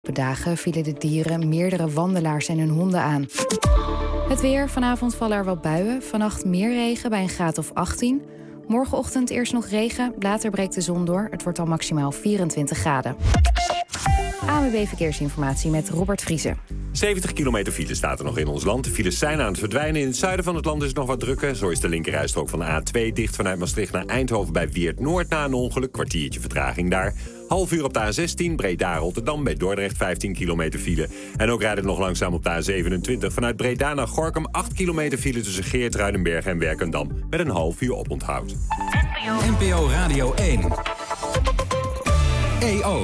De dagen vielen de dieren meerdere wandelaars en hun honden aan. Het weer. Vanavond vallen er wat buien. Vannacht meer regen bij een graad of 18. Morgenochtend eerst nog regen. Later breekt de zon door. Het wordt al maximaal 24 graden. ANWB Verkeersinformatie met Robert Vriezen. 70 kilometer file staat er nog in ons land. De files zijn aan het verdwijnen. In het zuiden van het land is het nog wat drukker. Zo is de linkerrijstrook van de A2 dicht vanuit Maastricht naar Eindhoven bij Weert-Noord na een ongeluk. Kwartiertje vertraging daar. Half uur op de A16, Breda-Rotterdam, bij Dordrecht 15 kilometer file. En ook rijdt het nog langzaam op de A27 vanuit Breda naar Gorinchem 8 kilometer file tussen Geert-Ruidenberg en Werkendam. Met een half uur oponthoud. NPO Radio 1. EO.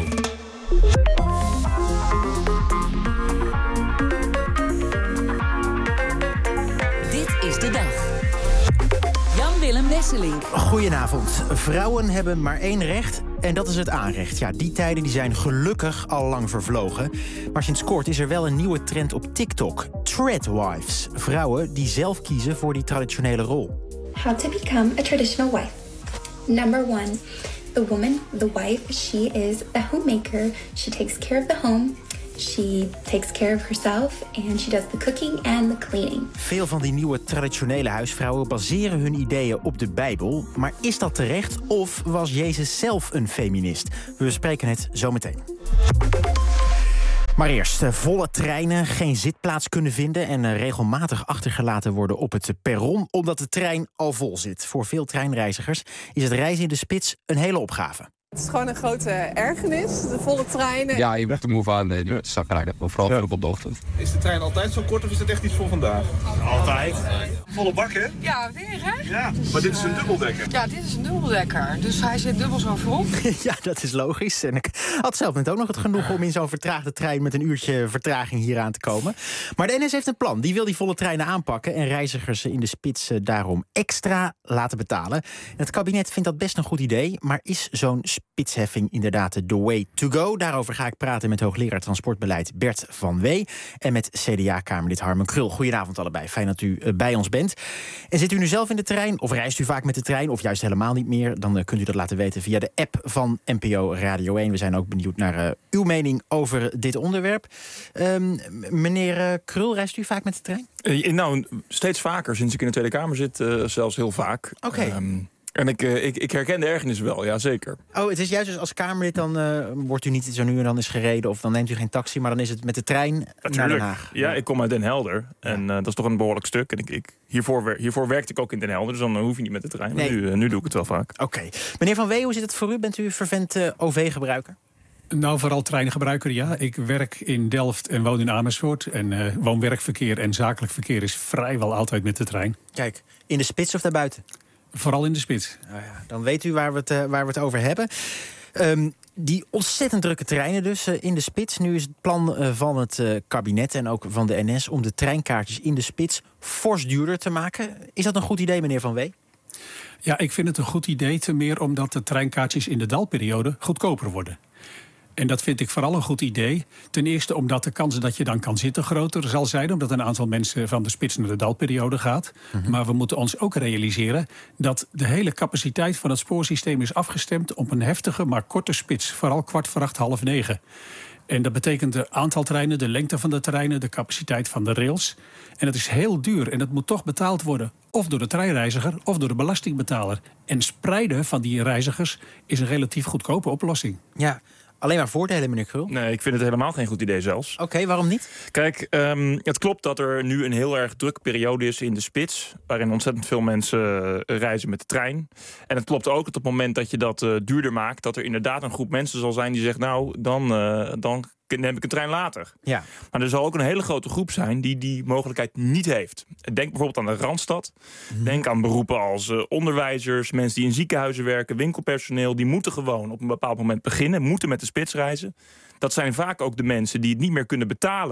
Dit is de dag. Jan-Willem Wesseling. Goedenavond. Vrouwen hebben maar één recht en dat is het aanrecht. Ja, die tijden die zijn gelukkig al lang vervlogen. Maar sinds kort is er wel een nieuwe trend op TikTok. Threadwives. Vrouwen die zelf kiezen voor die traditionele rol. How to become a traditional wife. Number 1. The woman, the wife, she is a homemaker. She takes care of the home. She takes care of herself and she does the cooking and the cleaning. Veel van die nieuwe traditionele huisvrouwen baseren hun ideeën op de Bijbel. Maar is dat terecht of was Jezus zelf een feminist? We bespreken het zo meteen. Maar eerst, volle treinen, geen zitplaats kunnen vinden en regelmatig achtergelaten worden op het perron omdat de trein al vol zit. Voor veel treinreizigers is het reizen in de spits een hele opgave. Het is gewoon een grote ergernis, de volle treinen. Ja, je werd er moe van. Nee, het is zakrijden, vooral op de ochtend. Is de trein altijd zo kort of is het echt iets voor vandaag? Altijd. Volle bak, hè? Ja, weer, hè? Ja, maar dit is een dubbeldekker. Ja, dit is een dubbeldekker, dus hij zit dubbel zo vol. Ja, dat is logisch. En ik had zelf net ook nog het genoeg om in zo'n vertraagde trein met een uurtje vertraging hier aan te komen. Maar de NS heeft een plan. Die wil die volle treinen aanpakken en reizigers in de spits daarom extra laten betalen. En het kabinet vindt dat best een goed idee, maar is zo'n spitsheffing inderdaad the way to go? Daarover ga ik praten met hoogleraar transportbeleid Bert van Wee en met CDA-kamerlid Harmen Krul. Goedenavond allebei, fijn dat u bij ons bent. En zit u nu zelf in de trein of reist u vaak met de trein of juist helemaal niet meer? Dan kunt u dat laten weten via de app van NPO Radio 1. We zijn ook benieuwd naar uw mening over dit onderwerp. Meneer Krul, reist u vaak met de trein? Nou, steeds vaker. Sinds ik in de Tweede Kamer zit, zelfs heel vaak. Oké. En ik herken de ergernis wel, ja zeker. Oh, het is juist dus als Kamerlid, dan wordt u niet zo nu en dan eens gereden of dan neemt u geen taxi, maar dan is het met de trein naar Den Haag. Ja, ik kom uit Den Helder en dat is toch een behoorlijk stuk. En hiervoor werkte ik ook in Den Helder, dus dan hoef je niet met de trein. Nee. Maar nu doe ik het wel vaak. Oké. Meneer Van Wee, hoe zit het voor u? Bent u fervent OV-gebruiker? Nou, vooral treingebruiker, ja. Ik werk in Delft en woon in Amersfoort. En woon-werkverkeer en zakelijk verkeer is vrijwel altijd met de trein. Kijk, in de spits of daarbuiten? Vooral in de spits. Nou ja, dan weet u waar we het over hebben. Die ontzettend drukke treinen dus in de spits. Nu is het plan van het kabinet en ook van de NS om de treinkaartjes in de spits fors duurder te maken. Is dat een goed idee, meneer Van Wee? Ja, ik vind het een goed idee, ten meer omdat de treinkaartjes in de dalperiode goedkoper worden. En dat vind ik vooral een goed idee. Ten eerste omdat de kans dat je dan kan zitten groter zal zijn, omdat een aantal mensen van de spits naar de dalperiode gaat. Mm-hmm. Maar we moeten ons ook realiseren dat de hele capaciteit van het spoorsysteem is afgestemd op een heftige, maar korte spits. Vooral 7:15, 8:30. En dat betekent de aantal treinen, de lengte van de treinen, de capaciteit van de rails. En dat is heel duur en dat moet toch betaald worden. Of door de treinreiziger of door de belastingbetaler. En spreiden van die reizigers is een relatief goedkope oplossing. Ja. Alleen maar voordelen, meneer Krul? Nee, ik vind het helemaal geen goed idee zelfs. Oké, waarom niet? Kijk, het klopt dat er nu een heel erg drukke periode is in de spits, waarin ontzettend veel mensen reizen met de trein. En het klopt ook dat op het moment dat je dat duurder maakt, dat er inderdaad een groep mensen zal zijn die zegt, nou, dan neem ik een trein later. Ja. Maar er zal ook een hele grote groep zijn die mogelijkheid niet heeft. Denk bijvoorbeeld aan de Randstad. Denk aan beroepen als onderwijzers, mensen die in ziekenhuizen werken, winkelpersoneel. Die moeten gewoon op een bepaald moment beginnen, moeten met de spits reizen. Dat zijn vaak ook de mensen die het niet meer kunnen betalen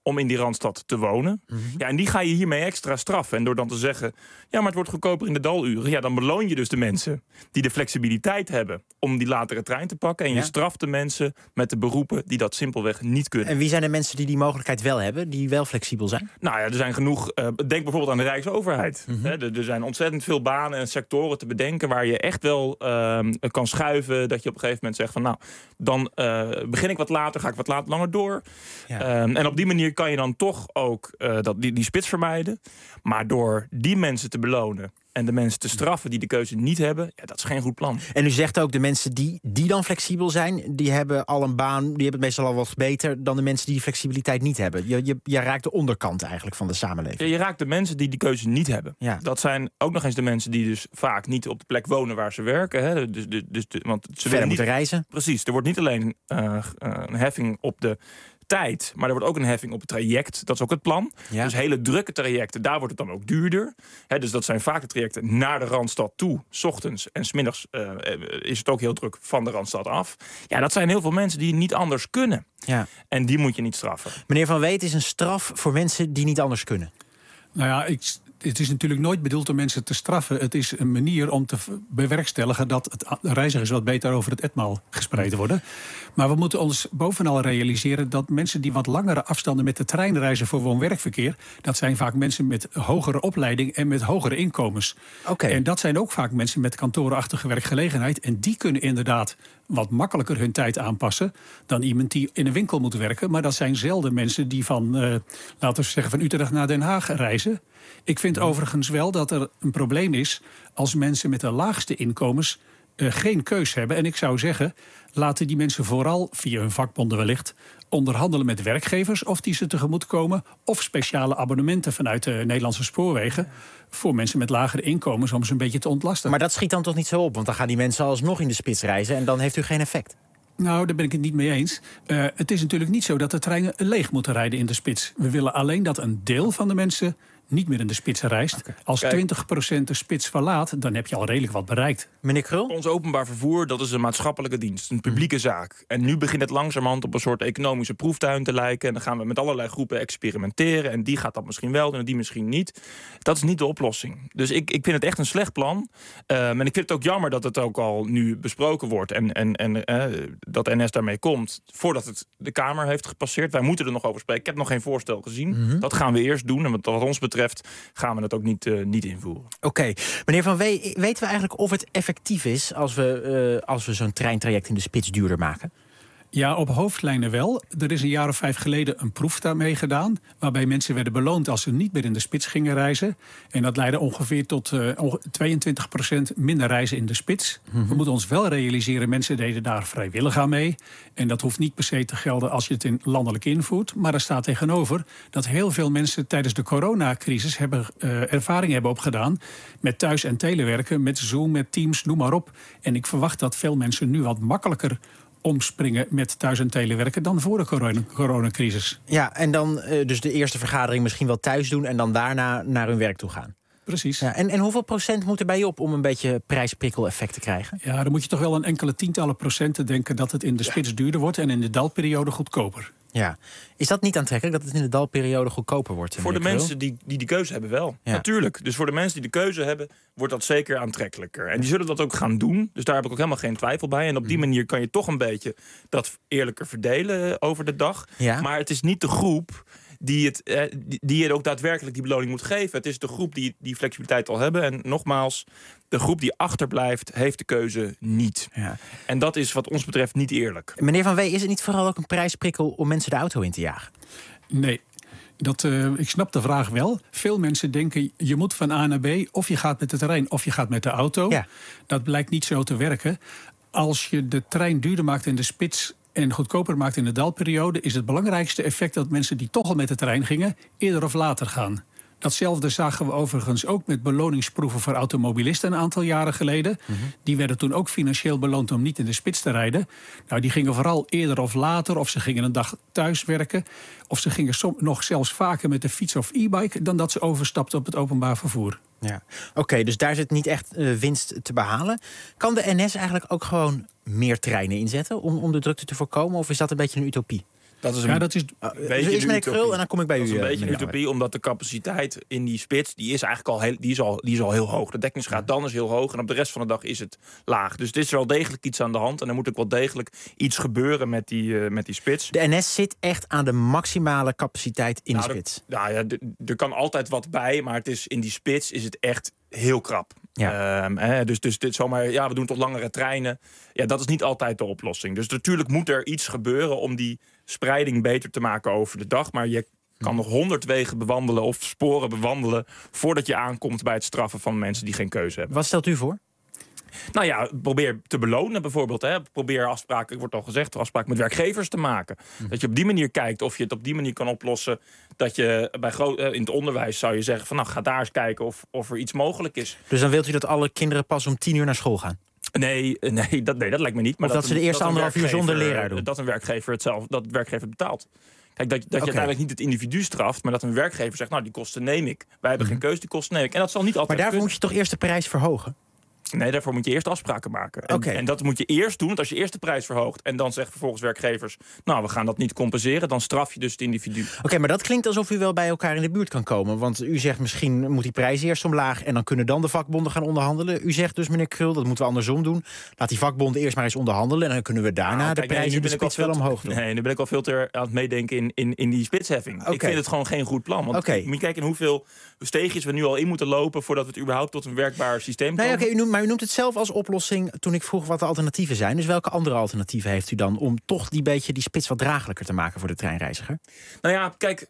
om in die Randstad te wonen. Ja, en die ga je hiermee extra straffen. En door dan te zeggen, ja, maar het wordt goedkoper in de daluren. Ja, dan beloon je dus de mensen die de flexibiliteit hebben om die latere trein te pakken. En je straft de mensen met de beroepen die dat simpelweg niet kunnen. En wie zijn de mensen die mogelijkheid wel hebben, die wel flexibel zijn? Nou ja, er zijn genoeg. Denk bijvoorbeeld aan de Rijksoverheid. Er zijn ontzettend veel banen en sectoren te bedenken waar je echt wel kan schuiven. Dat je op een gegeven moment zegt van nou, dan begin ik wat later, ga ik wat langer door. Ja. En op die manier kan je dan toch ook die spits vermijden. Maar door die mensen te belonen en de mensen te straffen die de keuze niet hebben, ja, dat is geen goed plan. En u zegt ook, de mensen die dan flexibel zijn, die hebben al een baan, die hebben het meestal al wat beter dan de mensen die flexibiliteit niet hebben. Je raakt de onderkant eigenlijk van de samenleving. Ja, je raakt de mensen die keuze niet hebben. Ja. Dat zijn ook nog eens de mensen die dus vaak niet op de plek wonen waar ze werken. Hè. Want ze verder moeten reizen. Precies, er wordt niet alleen een heffing op de tijd, maar er wordt ook een heffing op het traject. Dat is ook het plan. Ja. Dus hele drukke trajecten, daar wordt het dan ook duurder. Dus dat zijn vaak de trajecten naar de Randstad toe, 's ochtends en 's middags is het ook heel druk van de Randstad af. Ja, dat zijn heel veel mensen die niet anders kunnen. Ja. En die moet je niet straffen. Meneer Van Weet, het is een straf voor mensen die niet anders kunnen. Nou ja, het is natuurlijk nooit bedoeld om mensen te straffen. Het is een manier om te bewerkstelligen dat reizigers wat beter over het etmaal gespreid worden. Maar we moeten ons bovenal realiseren dat mensen die wat langere afstanden met de trein reizen voor woon-werkverkeer, dat zijn vaak mensen met hogere opleiding en met hogere inkomens. Okay. En dat zijn ook vaak mensen met kantorenachtige werkgelegenheid. En die kunnen inderdaad wat makkelijker hun tijd aanpassen dan iemand die in een winkel moet werken. Maar dat zijn zelden mensen die laten we zeggen, van Utrecht naar Den Haag reizen. Ik vind overigens wel dat er een probleem is als mensen met de laagste inkomens geen keus hebben. En ik zou zeggen, laten die mensen vooral, via hun vakbonden wellicht, onderhandelen met werkgevers of die ze tegemoet komen, of speciale abonnementen vanuit de Nederlandse spoorwegen voor mensen met lagere inkomens om ze een beetje te ontlasten. Maar dat schiet dan toch niet zo op? Want dan gaan die mensen alsnog in de spits reizen en dan heeft u geen effect. Nou, daar ben ik het niet mee eens. Het is natuurlijk niet zo dat de treinen leeg moeten rijden in de spits. We willen alleen dat een deel van de mensen niet meer in de spits reist. Okay. Als 20% de spits verlaat, dan heb je al redelijk wat bereikt. Meneer Krul? Ons openbaar vervoer, dat is een maatschappelijke dienst, een publieke zaak. En nu begint het langzamerhand op een soort economische proeftuin te lijken. En dan gaan we met allerlei groepen experimenteren. En die gaat dat misschien wel doen en die misschien niet. Dat is niet de oplossing. Dus ik vind het echt een slecht plan. En ik vind het ook jammer dat het ook al nu besproken wordt. En dat NS daarmee komt voordat het de Kamer heeft gepasseerd. Wij moeten er nog over spreken. Ik heb nog geen voorstel gezien. Dat gaan we eerst doen. En wat ons betreft gaan we het ook niet invoeren. Oké. Meneer Van Wee, weten we eigenlijk of het effectief is als we zo'n treintraject in de spits duurder maken? Ja, op hoofdlijnen wel. Er is een jaar of 5 geleden een proef daarmee gedaan, waarbij mensen werden beloond als ze niet meer in de spits gingen reizen. En dat leidde ongeveer tot 22% minder reizen in de spits. We moeten ons wel realiseren, mensen deden daar vrijwillig aan mee. En dat hoeft niet per se te gelden als je het landelijk invoert. Maar er staat tegenover dat heel veel mensen tijdens de coronacrisis ervaring hebben opgedaan met thuis- en telewerken, met Zoom, met Teams, noem maar op. En ik verwacht dat veel mensen nu wat makkelijker omspringen met thuis- en telewerken dan voor de coronacrisis. Ja, en dan dus de eerste vergadering misschien wel thuis doen en dan daarna naar hun werk toe gaan. Precies. Ja, en hoeveel procent moet er bij je op om een beetje prijsprikkel-effect te krijgen? Ja, dan moet je toch wel een enkele tientallen procenten denken dat het in de spits duurder wordt en in de dalperiode goedkoper. Ja. Is dat niet aantrekkelijk dat het in de dalperiode goedkoper wordt? Voor de mensen die keuze hebben wel. Ja. Natuurlijk. Dus voor de mensen die de keuze hebben, wordt dat zeker aantrekkelijker. En die zullen dat ook gaan doen. Dus daar heb ik ook helemaal geen twijfel bij. En op die manier kan je toch een beetje dat eerlijker verdelen over de dag. Ja. Maar het is niet de groep die je ook daadwerkelijk die beloning moet geven. Het is de groep die flexibiliteit al hebben. En nogmaals, de groep die achterblijft, heeft de keuze niet. Ja. En dat is wat ons betreft niet eerlijk. Meneer Van Wee, is het niet vooral ook een prijsprikkel om mensen de auto in te jagen? Nee. Ik snap de vraag wel. Veel mensen denken, je moet van A naar B, of je gaat met de trein of je gaat met de auto. Ja. Dat blijkt niet zo te werken. Als je de trein duurder maakt in de spits en goedkoper maakt in de dalperiode, is het belangrijkste effect dat mensen die toch al met de trein gingen, eerder of later gaan. Datzelfde zagen we overigens ook met beloningsproeven voor automobilisten een aantal jaren geleden. Die werden toen ook financieel beloond om niet in de spits te rijden. Nou, die gingen vooral eerder of later, of ze gingen een dag thuis werken, of ze gingen nog zelfs vaker met de fiets of e-bike dan dat ze overstapten op het openbaar vervoer. Ja. Oké, dus daar zit niet echt winst te behalen. Kan de NS eigenlijk ook gewoon meer treinen inzetten om de drukte te voorkomen? Of is dat een beetje een utopie? Dat is een beetje eerst meneer Krul en dan kom ik bij u. Dat is een beetje een utopie, omdat de capaciteit in die spits... die is eigenlijk al heel hoog. De dekkingsgraad dan is heel hoog en op de rest van de dag is het laag. Dus er is wel degelijk iets aan de hand. En er moet ook wel degelijk iets gebeuren met die spits. De NS zit echt aan de maximale capaciteit in de spits. Er kan altijd wat bij, maar in die spits is het echt heel krap. Ja. Dus dit zomaar, we doen toch langere treinen. Ja, dat is niet altijd de oplossing. Dus natuurlijk moet er iets gebeuren om die spreiding beter te maken over de dag. Maar je kan nog 100 wegen bewandelen of sporen bewandelen voordat je aankomt bij het straffen van mensen die geen keuze hebben. Wat stelt u voor? Nou ja, probeer te belonen bijvoorbeeld. Hè. Probeer afspraken, wordt al gezegd, afspraken met werkgevers te maken. Dat je op die manier kijkt of je het op die manier kan oplossen. Dat je in het onderwijs zou je zeggen van ga daar eens kijken of er iets mogelijk is. Dus dan wilt u dat alle kinderen pas om 10 uur naar school gaan? Nee, dat lijkt me niet. Maar of dat ze de eerste 1,5 uur zonder leraar doen? Dat een werkgever dat de werkgever betaalt. Kijk, dat je uiteindelijk niet het individu straft, maar dat een werkgever zegt, die kosten neem ik. Wij hebben geen keuze, die kosten neem ik. En dat zal niet altijd. Maar daarvoor moet je toch eerst de prijs verhogen? Nee, daarvoor moet je eerst afspraken maken. En dat moet je eerst doen. Want als je eerst de prijs verhoogt en dan zegt vervolgens werkgevers, we gaan dat niet compenseren, dan straf je dus het individu. Oké, maar dat klinkt alsof u wel bij elkaar in de buurt kan komen. Want u zegt misschien moet die prijs eerst omlaag en dan kunnen dan de vakbonden gaan onderhandelen. U zegt dus, meneer Krul, dat moeten we andersom doen. Laat die vakbonden eerst maar eens onderhandelen en dan kunnen we daarna de prijs in de spits wel omhoog doen. Nee, nu ben ik al veel te aan het meedenken in die spitsheffing. Okay. Ik vind het gewoon geen goed plan. Want moet je kijken hoeveel steegjes we nu al in moeten lopen voordat we het überhaupt tot een werkbaar systeem komen. Nee, maar u noemt het zelf als oplossing toen ik vroeg wat de alternatieven zijn. Dus welke andere alternatieven heeft u dan om toch die spits wat draaglijker te maken voor de treinreiziger? Nou ja, kijk,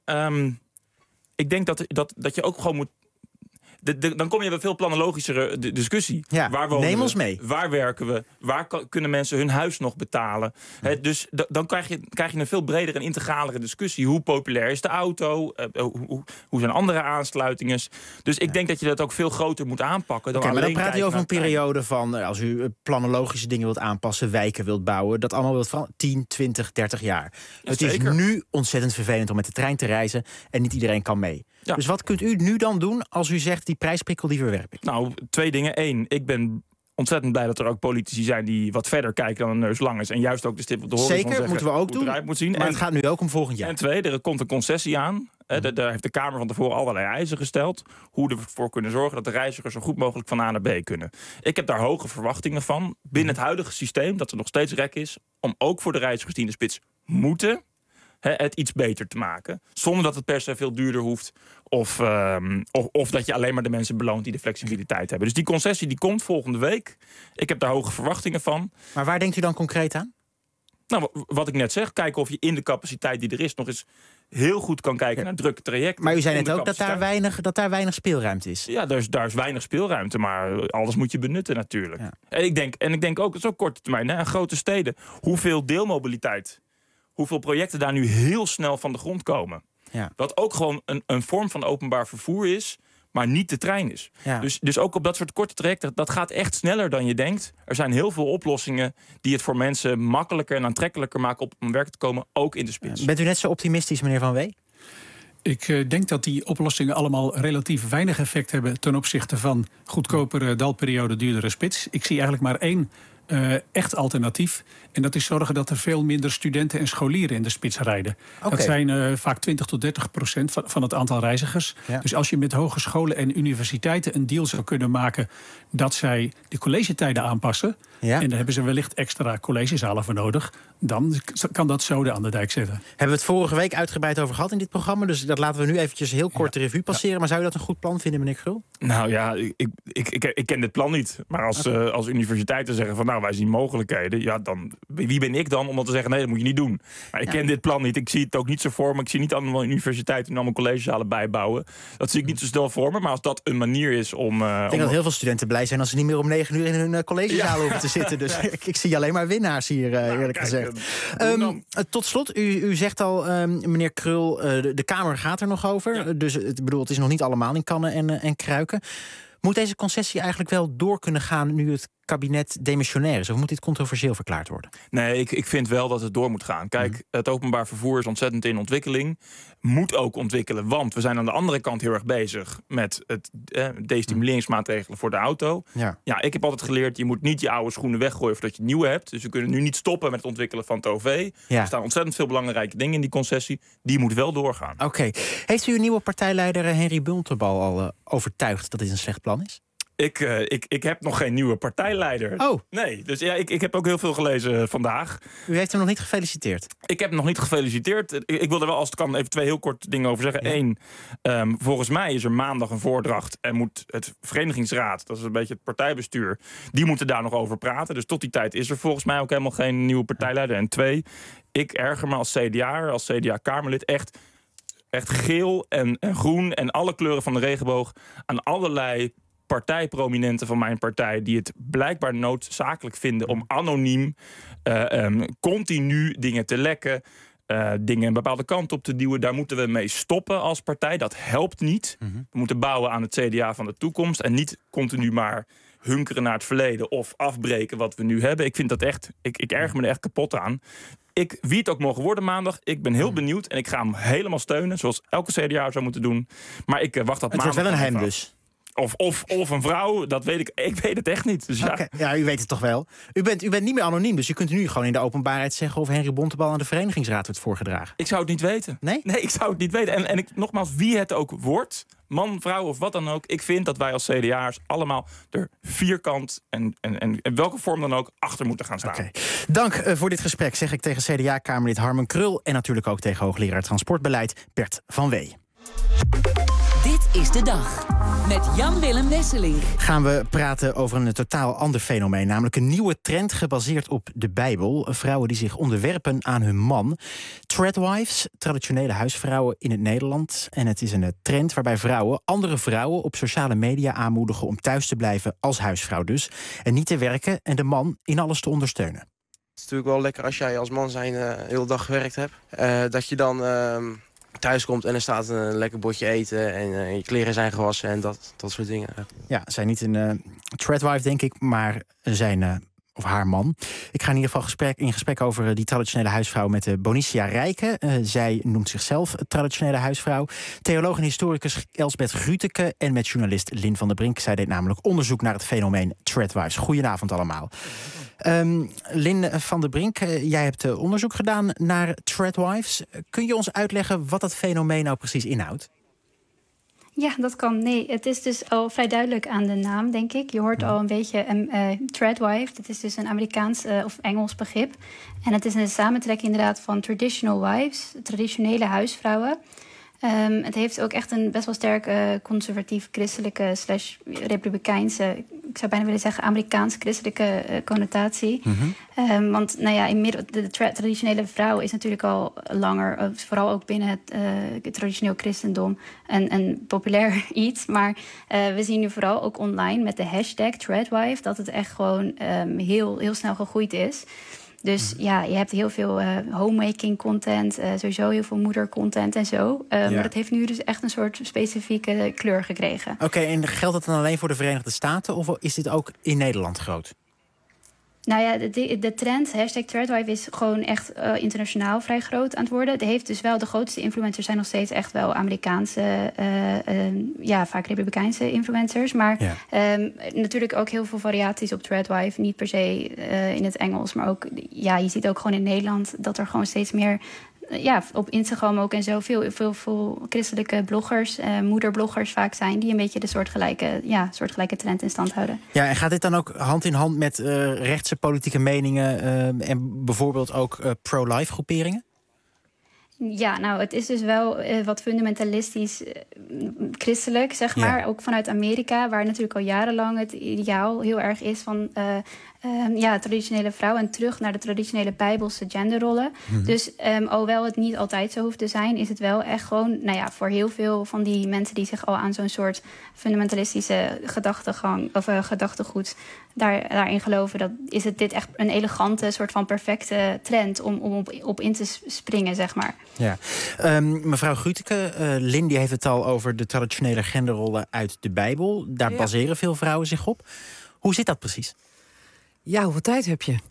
ik denk dat je ook gewoon moet. Dan kom je bij veel planologischere discussie. Ja, waar wonen neem we? ons mee. Waar werken we? Waar kunnen mensen hun huis nog betalen? Dus dan krijg je een veel bredere en integralere discussie. Hoe populair is de auto? Hoe zijn andere aansluitingen? Dus ik denk dat je dat ook veel groter moet aanpakken. Maar dan praat u over een periode van, als u planologische dingen wilt aanpassen, wijken wilt bouwen, dat allemaal wilt van 10, 20, 30 jaar. Ja, het is nu ontzettend vervelend om met de trein te reizen en niet iedereen kan mee. Ja. Dus wat kunt u nu dan doen als u zegt die prijsprikkel die verwerp ik? Nou, 2 dingen. 1, ik ben ontzettend blij dat er ook politici zijn die wat verder kijken dan een neus lang is. En juist ook de stip op de horizon zeggen, moeten we ook doen. Moet zien. Maar het gaat nu ook om volgend jaar. En 2, er komt een concessie aan. Daar heeft de Kamer van tevoren allerlei eisen gesteld. Hoe we ervoor kunnen zorgen dat de reizigers zo goed mogelijk van A naar B kunnen. Ik heb daar hoge verwachtingen van. Binnen het huidige systeem, dat er nog steeds rek is, om ook voor de reizigers die in de spits moeten, het iets beter te maken. Zonder dat het per se veel duurder hoeft. Of dat je alleen maar de mensen beloont die de flexibiliteit hebben. Dus die concessie die komt volgende week. Ik heb daar hoge verwachtingen van. Maar waar denkt u dan concreet aan? Nou, wat ik net zeg. Kijken of je in de capaciteit die er is nog eens heel goed kan kijken naar drukke trajecten. Maar u zei net ook dat daar weinig speelruimte is. Ja, daar is weinig speelruimte. Maar alles moet je benutten natuurlijk. Ja. En ik denk ook, het is ook korte termijn. Aan grote steden. Hoeveel deelmobiliteit. Hoeveel projecten daar nu heel snel van de grond komen. Ja. Wat ook gewoon een vorm van openbaar vervoer is, maar niet de trein is. Ja. Dus ook op dat soort korte trajecten, dat gaat echt sneller dan je denkt. Er zijn heel veel oplossingen die het voor mensen makkelijker en aantrekkelijker maken om werk te komen, ook in de spits. Ja. Bent u net zo optimistisch, meneer Van Wee? Ik denk dat die oplossingen allemaal relatief weinig effect hebben ten opzichte van goedkopere dalperiode, duurdere spits. Ik zie eigenlijk maar 1 echt alternatief. En dat is zorgen dat er veel minder studenten en scholieren in de spits rijden. Okay. Dat zijn vaak 20-30% van het aantal reizigers. Ja. Dus als je met hogescholen en universiteiten een deal zou kunnen maken dat zij de collegetijden aanpassen, ja, en daar hebben ze wellicht extra collegezalen voor nodig, dan kan dat zoden aan de dijk zetten. Hebben we het vorige week uitgebreid over gehad in dit programma, dus dat laten we nu eventjes heel kort de revue passeren. Ja. Maar zou je dat een goed plan vinden, meneer Krul? Nou ja, ik ken dit plan niet. Maar als universiteiten zeggen van wij zien mogelijkheden, ja, dan wie ben ik dan om dan te zeggen nee, dat moet je niet doen. Maar ik ken dit plan niet. Ik zie het ook niet zo voor me. Ik zie niet allemaal universiteiten en allemaal collegezalen bijbouwen. Dat zie ik niet zo snel voor me. Maar als dat een manier is om ik denk dat heel veel studenten blij zijn als ze niet meer om 9 uur in hun collegezaal hoeven te zitten. Dus ik zie alleen maar winnaars hier, eerlijk gezegd. Tot slot, u zegt al, meneer Krul, de Kamer gaat er nog over. Ja. Dus het is nog niet allemaal in kannen en kruiken. Moet deze concessie eigenlijk wel door kunnen gaan nu het kabinet demissionair is? Of moet dit controversieel verklaard worden? Nee, ik vind wel dat het door moet gaan. Kijk, het openbaar vervoer is ontzettend in ontwikkeling. Moet ook ontwikkelen, want we zijn aan de andere kant heel erg bezig met het destimuleringsmaatregelen voor de auto. Ja, ik heb altijd geleerd, je moet niet je oude schoenen weggooien voordat je nieuwe hebt. Dus we kunnen nu niet stoppen met het ontwikkelen van het OV. Ja. Er staan ontzettend veel belangrijke dingen in die concessie. Die moet wel doorgaan. Oké. Heeft u uw nieuwe partijleider Henry Bontebal al overtuigd dat dit een slecht plan is? Ik heb nog geen nieuwe partijleider. Oh. Nee, dus ja, ik heb ook heel veel gelezen vandaag. U heeft hem nog niet gefeliciteerd? Ik heb hem nog niet gefeliciteerd. Ik wil er wel, als het kan, even 2 heel kort dingen over zeggen. Ja. 1, volgens mij is er maandag een voordracht en moet het verenigingsraad, dat is een beetje het partijbestuur, die moeten daar nog over praten. Dus tot die tijd is er volgens mij ook helemaal geen nieuwe partijleider. En 2, ik erger me als CDA, als CDA-Kamerlid echt geel en groen en alle kleuren van de regenboog aan allerlei partijprominenten van mijn partij die het blijkbaar noodzakelijk vinden om anoniem continu dingen te lekken, dingen een bepaalde kant op te duwen. Daar moeten we mee stoppen als partij. Dat helpt niet. We moeten bouwen aan het CDA van de toekomst en niet continu maar hunkeren naar het verleden of afbreken wat we nu hebben. Ik vind dat echt, ik erger me er echt kapot aan. Wie het ook mogen worden maandag, ik ben heel benieuwd en ik ga hem helemaal steunen, zoals elke CDA zou moeten doen. Maar ik wacht dat maandag. Het wordt wel een hem dus. Of een vrouw, dat weet ik. Ik weet het echt niet. Dus ja. Okay. Ja, u weet het toch wel. U bent niet meer anoniem, dus u kunt nu gewoon in de openbaarheid zeggen of Henry Bontebal aan de verenigingsraad wordt voorgedragen. Ik zou het niet weten. Nee? Nee, ik zou het niet weten. En nogmaals, wie het ook wordt, man, vrouw of wat dan ook, ik vind dat wij als CDA'ers allemaal er vierkant en welke vorm dan ook achter moeten gaan staan. Okay. Dank voor dit gesprek, zeg ik tegen CDA-Kamerlid Harmen Krul en natuurlijk ook tegen hoogleraar transportbeleid Bert van Wee. Dit is de dag. Met Jan-Willem Wesseling. Gaan we praten over een totaal ander fenomeen. Namelijk een nieuwe trend gebaseerd op de Bijbel. Vrouwen die zich onderwerpen aan hun man. Threadwives, traditionele huisvrouwen in het Nederland. En het is een trend waarbij vrouwen andere vrouwen op sociale media aanmoedigen om thuis te blijven als huisvrouw dus. En niet te werken en de man in alles te ondersteunen. Het is natuurlijk wel lekker als jij als man zijn de hele dag gewerkt hebt. Dat je dan thuis komt en er staat een lekker bordje eten en je kleren zijn gewassen en dat soort dingen. Ja, zij niet een threadwife, denk ik, maar zijn of haar man. Ik ga in ieder geval in gesprek over die traditionele huisvrouw met Bonicia Rijken. Zij noemt zichzelf traditionele huisvrouw. Theoloog en historicus Elsbeth Grüteke en met journalist Lin van der Brink. Zij deed namelijk onderzoek naar het fenomeen threadwives. Goedenavond allemaal. Lin van der Brink, jij hebt onderzoek gedaan naar threadwives. Kun je ons uitleggen wat dat fenomeen nou precies inhoudt? Ja, dat kan. Nee, het is dus al vrij duidelijk aan de naam, denk ik. Je hoort al een beetje een threadwife. Dat is dus een Amerikaans of Engels begrip. En het is een samentrekking inderdaad van traditional wives, traditionele huisvrouwen. Het heeft ook echt een best wel sterke conservatief-christelijke / republikeinse, ik zou bijna willen zeggen Amerikaans-christelijke connotatie. Want nou ja, de traditionele vrouw is natuurlijk al langer, vooral ook binnen het traditioneel christendom, een populair iets. Maar we zien nu vooral ook online met de hashtag threadwife dat het echt gewoon heel, heel snel gegroeid is. Dus ja, je hebt heel veel homemaking content, sowieso heel veel moedercontent en zo. Maar dat heeft nu dus echt een soort specifieke kleur gekregen. Oké, en geldt dat dan alleen voor de Verenigde Staten of is dit ook in Nederland groot? Nou ja, de trend, hashtag threadwife, is gewoon echt internationaal vrij groot aan het worden. Het heeft dus wel, de grootste influencers zijn nog steeds echt wel Amerikaanse, vaak republikeinse influencers. Maar natuurlijk ook heel veel variaties op threadwife. Niet per se in het Engels, maar ook, ja, je ziet ook gewoon in Nederland dat er gewoon steeds meer, op Instagram ook en zo veel christelijke bloggers, moederbloggers vaak zijn, die een beetje de soortgelijke trend in stand houden. Ja, en gaat dit dan ook hand in hand met rechtse politieke meningen en bijvoorbeeld ook pro-life groeperingen? Ja, nou, het is dus wel wat fundamentalistisch christelijk, zeg maar. Ja. Ook vanuit Amerika, waar natuurlijk al jarenlang het ideaal heel erg is van traditionele vrouw en terug naar de traditionele bijbelse genderrollen. Dus alhoewel het niet altijd zo hoeft te zijn, is het wel echt gewoon, voor heel veel van die mensen die zich al aan zo'n soort fundamentalistische gedachtegang of gedachtegoed daarin geloven, is dit echt een elegante soort van perfecte trend om op in te springen, zeg maar. Ja. Mevrouw Grüteke, Lin die heeft het al over de traditionele genderrollen uit de Bijbel. Daar baseren veel vrouwen zich op. Hoe zit dat precies? Ja, hoeveel tijd heb je?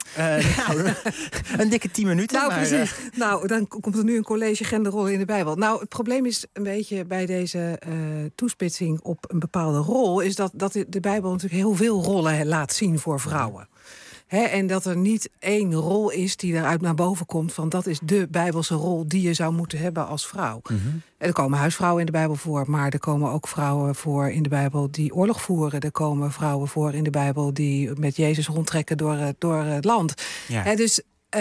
Een dikke 10 minuten. Nou, maar, precies. Nou, dan komt er nu een college genderrol in de Bijbel. Nou, het probleem is een beetje bij deze toespitsing op een bepaalde rol... is dat de Bijbel natuurlijk heel veel rollen laat zien voor vrouwen. En dat er niet één rol is die eruit naar boven komt... van dat is de Bijbelse rol die je zou moeten hebben als vrouw. Mm-hmm. Er komen huisvrouwen in de Bijbel voor... maar er komen ook vrouwen voor in de Bijbel die oorlog voeren. Er komen vrouwen voor in de Bijbel die met Jezus rondtrekken door het land. Ja. Dus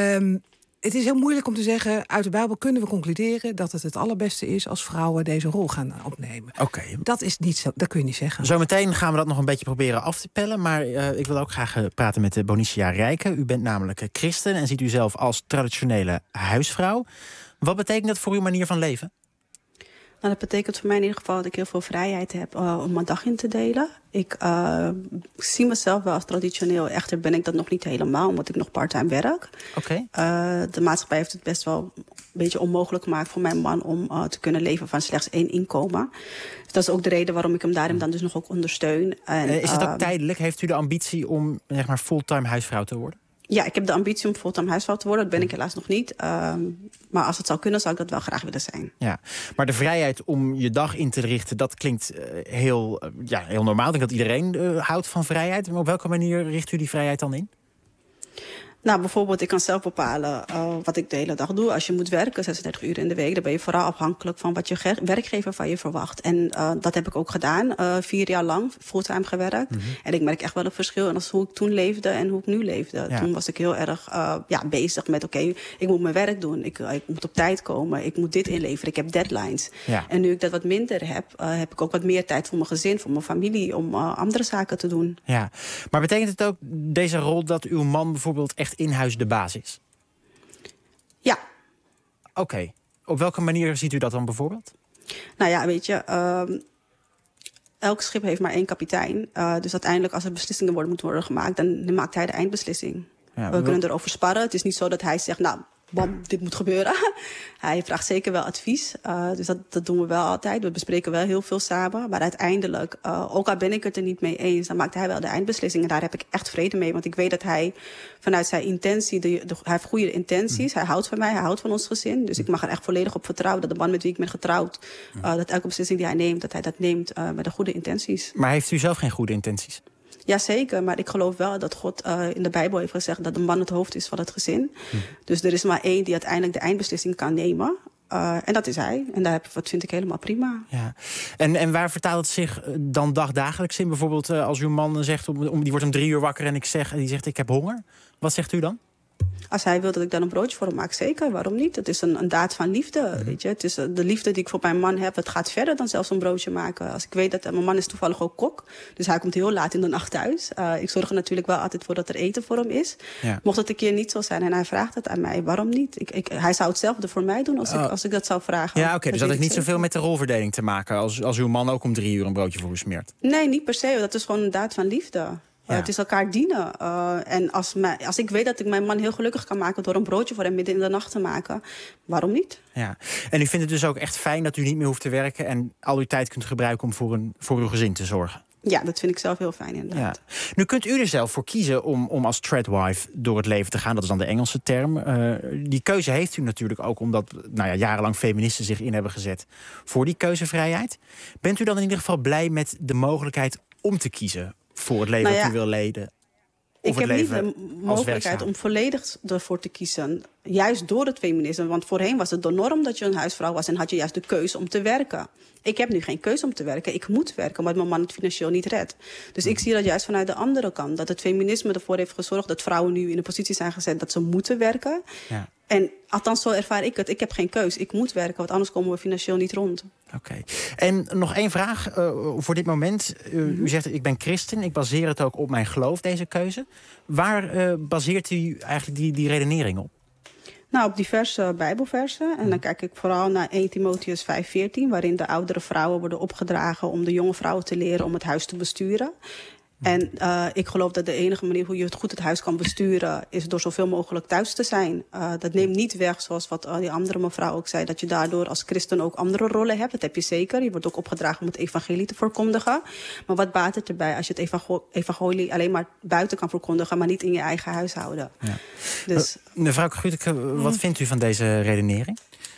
het is heel moeilijk om te zeggen... uit de Bijbel kunnen we concluderen dat het allerbeste is... als vrouwen deze rol gaan opnemen. Okay. Dat is niet zo, dat kun je niet zeggen. Zometeen gaan we dat nog een beetje proberen af te pellen. Maar ik wil ook graag praten met Bonicia Rijken. U bent namelijk christen en ziet u zelf als traditionele huisvrouw. Wat betekent dat voor uw manier van leven? Nou, dat betekent voor mij in ieder geval dat ik heel veel vrijheid heb om mijn dag in te delen. Ik zie mezelf wel als traditioneel. Echter ben ik dat nog niet helemaal, omdat ik nog parttime werk. Okay. De maatschappij heeft het best wel een beetje onmogelijk gemaakt voor mijn man... om te kunnen leven van slechts 1 inkomen. Dus dat is ook de reden waarom ik hem daarin dan dus nog ook ondersteun. En, is het ook tijdelijk? Heeft u de ambitie om zeg maar fulltime huisvrouw te worden? Ja, ik heb de ambitie om fulltime huisvrouw te worden. Dat ben ik helaas nog niet. Maar als het zou kunnen, zou ik dat wel graag willen zijn. Ja, maar de vrijheid om je dag in te richten... dat klinkt heel normaal. Ik denk dat iedereen houdt van vrijheid. Maar op welke manier richt u die vrijheid dan in? Nou, bijvoorbeeld, ik kan zelf bepalen wat ik de hele dag doe. Als je moet werken, 36 uur in de week... dan ben je vooral afhankelijk van wat je werkgever van je verwacht. En dat heb ik ook gedaan. 4 jaar lang fulltime gewerkt. Mm-hmm. En ik merk echt wel een verschil in hoe ik toen leefde en hoe ik nu leefde. Ja. Toen was ik heel erg bezig met... oké, ik moet mijn werk doen. Ik moet op tijd komen. Ik moet dit inleveren. Ik heb deadlines. Ja. En nu ik dat wat minder heb... heb ik ook wat meer tijd voor mijn gezin, voor mijn familie... om andere zaken te doen. Ja, maar betekent het ook deze rol dat uw man bijvoorbeeld... echt in huis de basis? Ja. Oké. Op welke manier ziet u dat dan bijvoorbeeld? Nou ja, weet je... elk schip heeft maar 1 kapitein. Dus uiteindelijk als er beslissingen moeten worden gemaakt... dan maakt hij de eindbeslissing. Ja, we kunnen erover sparren. Het is niet zo dat hij zegt... nou, bam, dit moet gebeuren. Hij vraagt zeker wel advies. Dus dat doen we wel altijd. We bespreken wel heel veel samen. Maar uiteindelijk, ook al ben ik het er niet mee eens... dan maakt hij wel de eindbeslissing. En daar heb ik echt vrede mee. Want ik weet dat hij vanuit zijn intentie... hij heeft goede intenties. Hij houdt van mij, hij houdt van ons gezin. Dus ik mag er echt volledig op vertrouwen... dat de man met wie ik ben getrouwd... dat elke beslissing die hij neemt... dat hij dat neemt met de goede intenties. Maar heeft u zelf geen goede intenties? Jazeker, maar ik geloof wel dat God in de Bijbel heeft gezegd... dat de man het hoofd is van het gezin. Dus er is maar 1 die uiteindelijk de eindbeslissing kan nemen. En dat is hij. En dat vind ik helemaal prima. Ja. En waar vertaalt het zich dan dagdagelijks in? Bijvoorbeeld als uw man zegt, die wordt om 3 uur wakker... en die zegt ik heb honger. Wat zegt u dan? Als hij wil dat ik dan een broodje voor hem maak, zeker. Waarom niet? Het is een daad van liefde, weet je. Het is de liefde die ik voor mijn man heb. Het gaat verder dan zelfs een broodje maken. Als ik weet dat mijn man is toevallig ook kok. Dus hij komt heel laat in de nacht thuis. Ik zorg er natuurlijk wel altijd voor dat er eten voor hem is. Ja. Mocht het een keer niet zo zijn en hij vraagt het aan mij, waarom niet? Hij zou hetzelfde voor mij doen als ik dat zou vragen. Ja, oké. Dus dat heeft niet zoveel met de rolverdeling te maken... als uw man ook om 3 uur een broodje voor u smeert? Nee, niet per se. Dat is gewoon een daad van liefde. Ja. Het is elkaar dienen. En als ik weet dat ik mijn man heel gelukkig kan maken... door een broodje voor hem midden in de nacht te maken, waarom niet? Ja. En u vindt het dus ook echt fijn dat u niet meer hoeft te werken... en al uw tijd kunt gebruiken om voor uw gezin te zorgen? Ja, dat vind ik zelf heel fijn inderdaad. Ja. Nu kunt u er zelf voor kiezen om als tradwife door het leven te gaan. Dat is dan de Engelse term. Die keuze heeft u natuurlijk ook omdat jarenlang feministen zich in hebben gezet... voor die keuzevrijheid. Bent u dan in ieder geval blij met de mogelijkheid om te kiezen... voor het leven dat u wil leiden? Ik heb niet de mogelijkheid om volledig ervoor te kiezen. Juist door het feminisme. Want voorheen was het de norm dat je een huisvrouw was... en had je juist de keuze om te werken. Ik heb nu geen keuze om te werken. Ik moet werken, omdat mijn man het financieel niet redt. Dus ik zie dat juist vanuit de andere kant. Dat het feminisme ervoor heeft gezorgd... dat vrouwen nu in de positie zijn gezet dat ze moeten werken. Ja. En althans, zo ervaar ik het. Ik heb geen keus. Ik moet werken, want anders komen we financieel niet rond. Oké. En nog 1 vraag voor dit moment. U zegt, ik ben christen. Ik baseer het ook op mijn geloof, deze keuze. Waar baseert u eigenlijk die redenering op? Nou, op diverse Bijbelversen. En dan kijk ik vooral naar 1 Timotheüs 5:14... waarin de oudere vrouwen worden opgedragen... om de jonge vrouwen te leren om het huis te besturen. En ik geloof dat de enige manier hoe je het goed het huis kan besturen is door zoveel mogelijk thuis te zijn. Dat neemt niet weg, zoals wat die andere mevrouw ook zei, dat je daardoor als christen ook andere rollen hebt. Dat heb je zeker. Je wordt ook opgedragen om het evangelie te verkondigen. Maar wat baat het erbij als je het evangelie alleen maar buiten kan verkondigen, maar niet in je eigen huishouden? Ja. Dus, mevrouw Grütke, wat vindt u van deze redenering?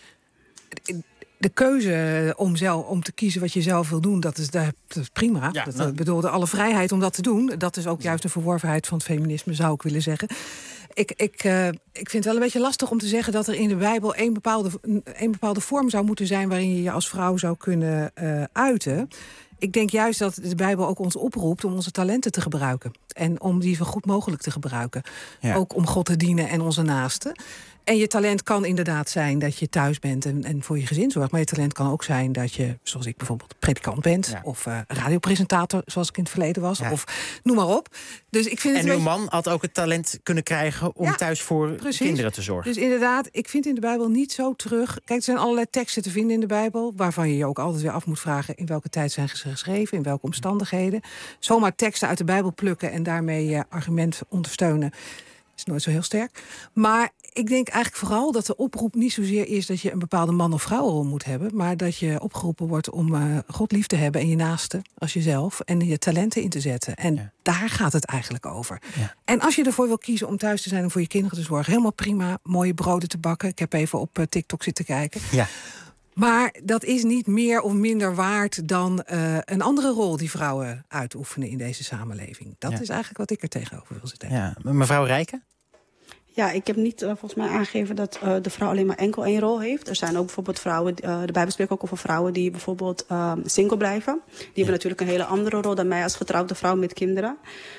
De keuze om te kiezen wat je zelf wil doen, dat is prima. Ja, dat bedoelde alle vrijheid om dat te doen. Dat is ook juist de verworvenheid van het feminisme, zou ik willen zeggen. Ik vind het wel een beetje lastig om te zeggen dat er in de Bijbel een bepaalde vorm zou moeten zijn waarin je je als vrouw zou kunnen uiten. Ik denk juist dat de Bijbel ook ons oproept om onze talenten te gebruiken. En om die zo goed mogelijk te gebruiken. Ja. Ook om God te dienen en onze naasten. En je talent kan inderdaad zijn dat je thuis bent en voor je gezin zorgt. Maar je talent kan ook zijn dat je, zoals ik bijvoorbeeld, predikant bent. Ja. Of radiopresentator, zoals ik in het verleden was. Ja. Of noem maar op. Dus ik vind uw man had ook het talent kunnen krijgen om thuis voor kinderen te zorgen. Dus inderdaad, ik vind in de Bijbel niet zo terug. Kijk, er zijn allerlei teksten te vinden in de Bijbel, waarvan je je ook altijd weer af moet vragen in welke tijd zijn ze geschreven, in welke omstandigheden. Zomaar teksten uit de Bijbel plukken en daarmee je argument ondersteunen is nooit zo heel sterk. Maar ik denk eigenlijk vooral dat de oproep niet zozeer is dat je een bepaalde man- of vrouwenrol moet hebben, maar dat je opgeroepen wordt om God lief te hebben en je naaste als jezelf en je talenten in te zetten. En daar gaat het eigenlijk over. Ja. En als je ervoor wil kiezen om thuis te zijn en voor je kinderen te zorgen, helemaal prima, mooie broden te bakken. Ik heb even op TikTok zitten kijken. Ja. Maar dat is niet meer of minder waard dan een andere rol die vrouwen uitoefenen in deze samenleving. Dat is eigenlijk wat ik er tegenover wil zetten. Ja. Mevrouw Rijken? Ja, ik heb niet volgens mij aangegeven dat de vrouw alleen maar enkel één rol heeft. Er zijn ook bijvoorbeeld vrouwen, de Bijbel spreekt ook over vrouwen die bijvoorbeeld single blijven. Die hebben natuurlijk een hele andere rol dan mij als getrouwde vrouw met kinderen.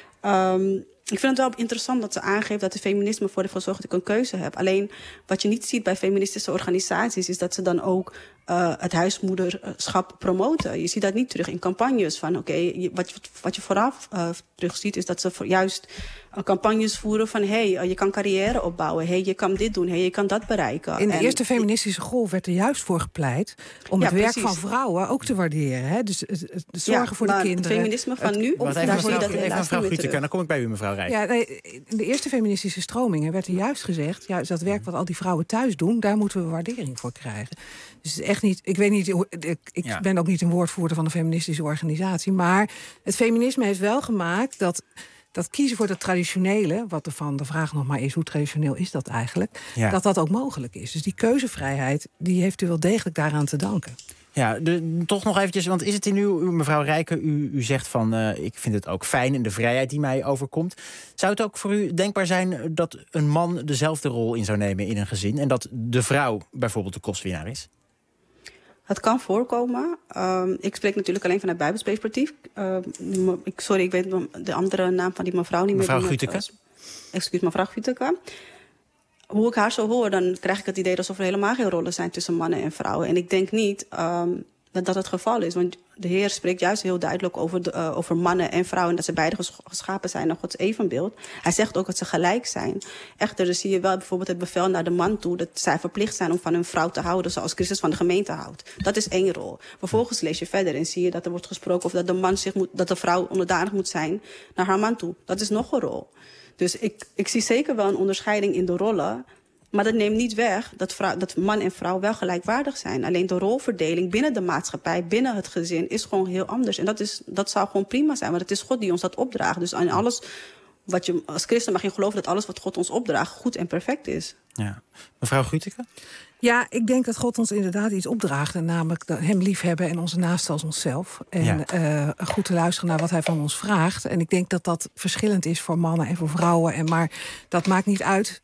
Ik vind het wel interessant dat ze aangeeft dat de feminisme voor ervoor zorgt dat ik een keuze heb. Alleen wat je niet ziet bij feministische organisaties is dat ze dan ook het huismoederschap promoten. Je ziet dat niet terug in campagnes van wat je vooraf terug ziet is dat ze juist campagnes voeren van je kan carrière opbouwen, je kan dit doen, je kan dat bereiken. In de eerste feministische golf werd er juist voor gepleit om het werk van vrouwen ook te waarderen. Hè? Dus het zorgen voor de kinderen. Het feminisme van nu, daar zie je dat helaas niet meer terug. Dan kom ik bij u, mevrouw Rijk. Ja, in de eerste feministische stromingen werd er juist gezegd, dat werk wat al die vrouwen thuis doen, daar moeten we waardering voor krijgen. Dus het is echt niet, ik weet niet, ik ben ook niet een woordvoerder van een feministische organisatie, maar het feminisme heeft wel gemaakt dat kiezen voor het traditionele, wat ervan de vraag nog maar is, hoe traditioneel is dat eigenlijk, dat ook mogelijk is. Dus die keuzevrijheid, die heeft u wel degelijk daaraan te danken. Ja, toch nog eventjes, want is het in mevrouw Rijken, u zegt van ik vind het ook fijn en de vrijheid die mij overkomt. Zou het ook voor u denkbaar zijn dat een man dezelfde rol in zou nemen in een gezin en dat de vrouw bijvoorbeeld de kostwinnaar is? Het kan voorkomen. Ik spreek natuurlijk alleen vanuit bijbelsperspectief. Ik weet de andere naam van die mevrouw niet meer. Mevrouw Grütke. Excuus, mevrouw Grütke. Hoe ik haar zo hoor, dan krijg ik het idee alsof er helemaal geen rollen zijn tussen mannen en vrouwen. En ik denk niet dat het geval is. Want de Heer spreekt juist heel duidelijk over mannen en vrouwen. En dat ze beide geschapen zijn naar Gods evenbeeld. Hij zegt ook dat ze gelijk zijn. Echter, dan zie je wel bijvoorbeeld het bevel naar de man toe, dat zij verplicht zijn om van hun vrouw te houden zoals Christus van de gemeente houdt. Dat is één rol. Vervolgens lees je verder en zie je dat er wordt gesproken over dat de vrouw onderdanig moet zijn naar haar man toe. Dat is nog een rol. Dus ik zie zeker wel een onderscheiding in de rollen. Maar dat neemt niet weg dat man en vrouw wel gelijkwaardig zijn. Alleen de rolverdeling binnen de maatschappij, binnen het gezin, is gewoon heel anders. En dat zou gewoon prima zijn, want het is God die ons dat opdraagt. Dus aan alles wat je als christen mag je geloven dat alles wat God ons opdraagt goed en perfect is. Ja. Mevrouw Grütke? Ja, ik denk dat God ons inderdaad iets opdraagt. En namelijk hem liefhebben en onze naasten als onszelf. En goed te luisteren naar wat hij van ons vraagt. En ik denk dat dat verschillend is voor mannen en voor vrouwen. Maar dat maakt niet uit.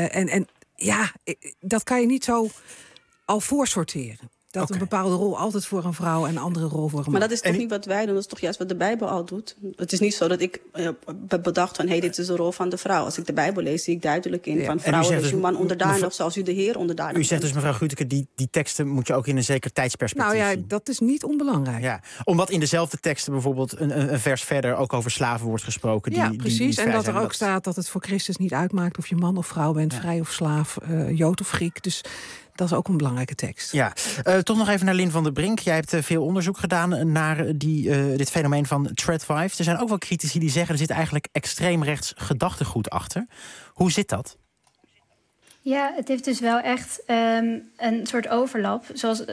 Dat kan je niet zo al voorsorteren. Dat een bepaalde rol altijd voor een vrouw en een andere rol voor een man. Maar dat is toch niet wat wij doen, dat is toch juist wat de Bijbel al doet. Het is niet zo dat ik bedacht van dit is de rol van de vrouw. Als ik de Bijbel lees, zie ik duidelijk in van vrouwen is uw man onderdanig zoals u de Heer onderdanig bent. U zegt dus, mevrouw Grütke, die teksten moet je ook in een zeker tijdsperspectief zien. Dat is niet onbelangrijk. Ja, omdat in dezelfde teksten bijvoorbeeld een vers verder ook over slaven wordt gesproken. Precies. En dat er ook staat dat het voor Christus niet uitmaakt of je man of vrouw bent, vrij of slaaf, Jood of Griek. Dus Dat is ook een belangrijke tekst. Ja, toch nog even naar Lin van der Brink. Jij hebt veel onderzoek gedaan naar dit fenomeen van tradwives. Er zijn ook wel critici die zeggen... er zit eigenlijk extreemrechts gedachtegoed achter. Hoe zit dat? Ja, het heeft dus wel echt een soort overlap. Zoals...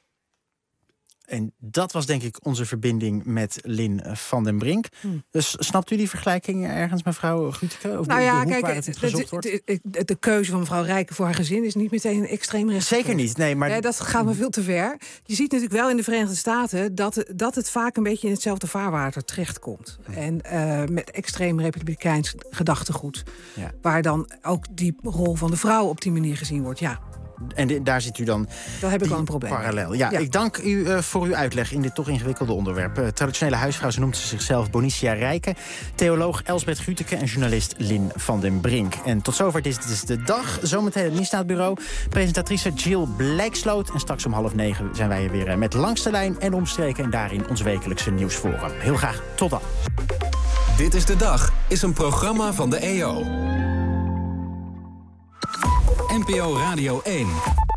En dat was denk ik onze verbinding met Lin van den Brink. Dus snapt u die vergelijking ergens, mevrouw Guutke? Of nou ja, kijk, de keuze van mevrouw Rijken voor haar gezin is niet meteen extreem rechts. Zeker niet, nee. Maar dat gaat me veel te ver. Je ziet natuurlijk wel in de Verenigde Staten dat het vaak een beetje in hetzelfde vaarwater terechtkomt. En met extreem republikeins gedachtegoed. Ja. Waar dan ook die rol van de vrouw op die manier gezien wordt, ja. En daar zit u dan. Daar heb ik wel een probleem. Parallel. Ja, ik dank u voor uw uitleg in dit toch ingewikkelde onderwerp. Traditionele huisvrouw, ze noemt zichzelf Bonicia Rijken. Theoloog Elsbeth Guutke en journalist Lin van den Brink. En tot zover dit is de dag. Zometeen het Misdaadbureau. Presentatrice Jill Blijksloot. En straks om 8:30 zijn wij er weer met Langs de Lijn en Omstreken. En daarin ons wekelijkse nieuwsforum. Heel graag tot dan. Dit is de Dag is een programma van de EO. NPO Radio 1.